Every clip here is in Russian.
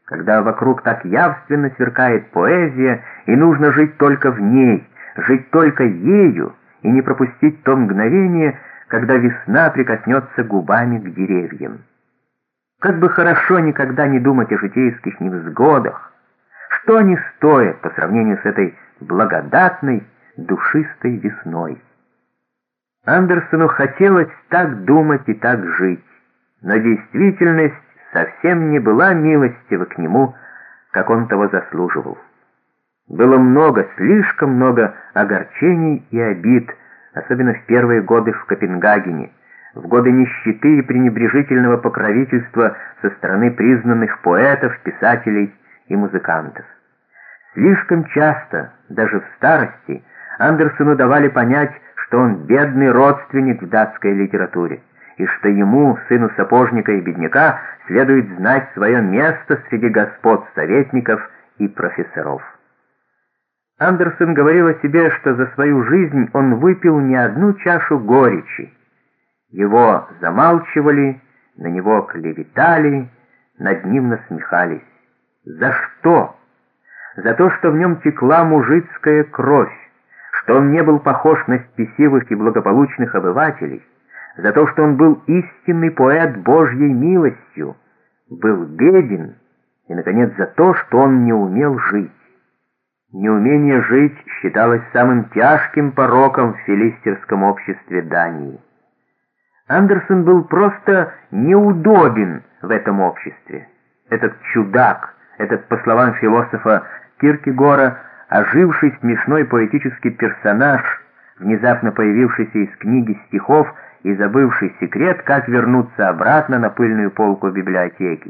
когда вокруг так явственно сверкает поэзия, и нужно жить только в ней, жить только ею, и не пропустить то мгновение, когда весна прикоснется губами к деревьям. Как бы хорошо никогда не думать о житейских невзгодах, что они стоят по сравнению с этой благодатной, душистой весной. Андерсону хотелось так думать и так жить, но действительность совсем не была милостива к нему, как он того заслуживал. Было много, слишком много огорчений и обид, особенно в первые годы в Копенгагене, в годы нищеты и пренебрежительного покровительства со стороны признанных поэтов, писателей и музыкантов. Слишком часто, даже в старости, Андерсону давали понять, что он бедный родственник в датской литературе, и что ему, сыну сапожника и бедняка, следует знать свое место среди господ советников и профессоров. Андерсон говорил о себе, что за свою жизнь он выпил не одну чашу горечи. Его замалчивали, на него клеветали, над ним насмехались. За что? За то, что в нем текла мужицкая кровь, что он не был похож на спесивых и благополучных обывателей, за то, что он был истинный поэт Божьей милостью, был беден, и, наконец, за то, что он не умел жить. Неумение жить считалось самым тяжким пороком в филистерском обществе Дании. Андерсон был просто неудобен в этом обществе. Этот чудак, этот, по словам философа Киркегора, оживший смешной поэтический персонаж, внезапно появившийся из книги стихов и забывший секрет, как вернуться обратно на пыльную полку библиотеки.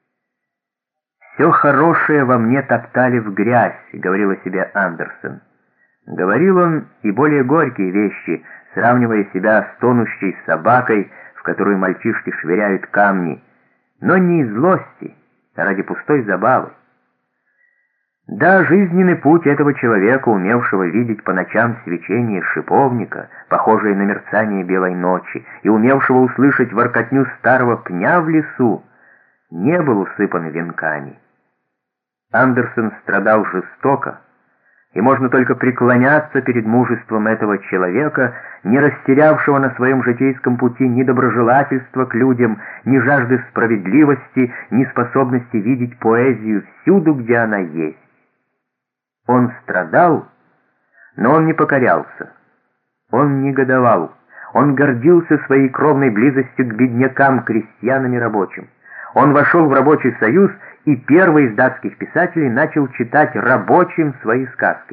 «Все хорошее во мне топтали в грязь», — говорил о себе Андерсон. Говорил он и более горькие вещи, сравнивая себя с тонущей собакой, в которую мальчишки швыряют камни, но не из злости, а ради пустой забавы. Да, жизненный путь этого человека, умевшего видеть по ночам свечение шиповника, похожее на мерцание белой ночи, и умевшего услышать воркотню старого пня в лесу, не был усыпан венками. Андерсон страдал жестоко, и можно только преклоняться перед мужеством этого человека, не растерявшего на своем житейском пути ни доброжелательства к людям, ни жажды справедливости, ни способности видеть поэзию всюду, где она есть. Он страдал, но он не покорялся. Он негодовал. Он гордился своей кровной близостью к беднякам, крестьянам и рабочим. Он вошел в рабочий союз и первый из датских писателей начал читать рабочим свои сказки.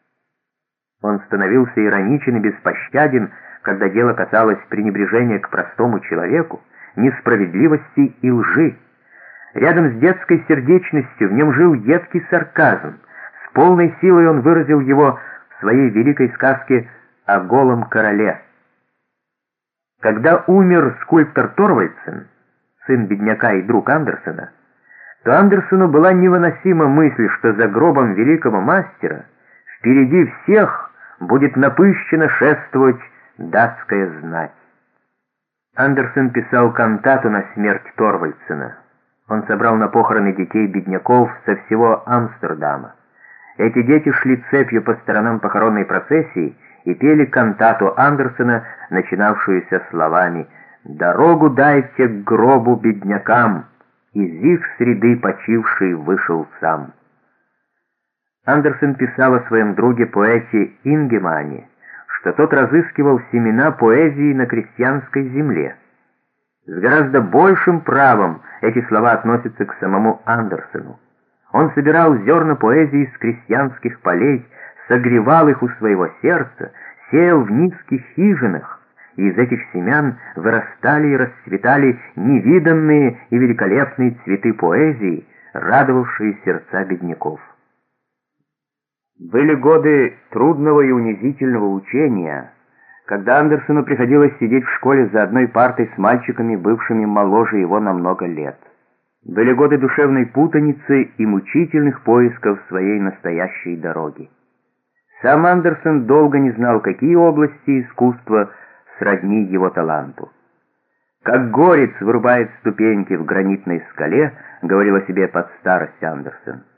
Он становился ироничен и беспощаден, когда дело касалось пренебрежения к простому человеку, несправедливости и лжи. Рядом с детской сердечностью в нем жил едкий сарказм. С полной силой он выразил его в своей великой сказке о голом короле. Когда умер скульптор Торвальдсен, сын бедняка и друг Андерсона, то Андерсону была невыносима мысль, что за гробом великого мастера впереди всех будет напыщенно шествовать датская знать. Андерсон писал кантату на смерть Торвальдсена. Он собрал на похороны детей-бедняков со всего Амстердама. Эти дети шли цепью по сторонам похоронной процессии и пели кантату Андерсона, начинавшуюся словами «Дорогу дайте к гробу беднякам, из их среды почивший вышел сам». Андерсон писал о своем друге-поэте Ингемане, что тот разыскивал семена поэзии на крестьянской земле. С гораздо большим правом эти слова относятся к самому Андерсону. Он собирал зерна поэзии с крестьянских полей, согревал их у своего сердца, сеял в низких хижинах, и из этих семян вырастали и расцветали невиданные и великолепные цветы поэзии, радовавшие сердца бедняков. Были годы трудного и унизительного учения, когда Андерсону приходилось сидеть в школе за одной партой с мальчиками, бывшими моложе его на много лет. Были годы душевной путаницы и мучительных поисков своей настоящей дороги. Сам Андерсон долго не знал, какие области искусства сродни его таланту. «Как горец вырубает ступеньки в гранитной скале», — говорил о себе под старость Андерсен.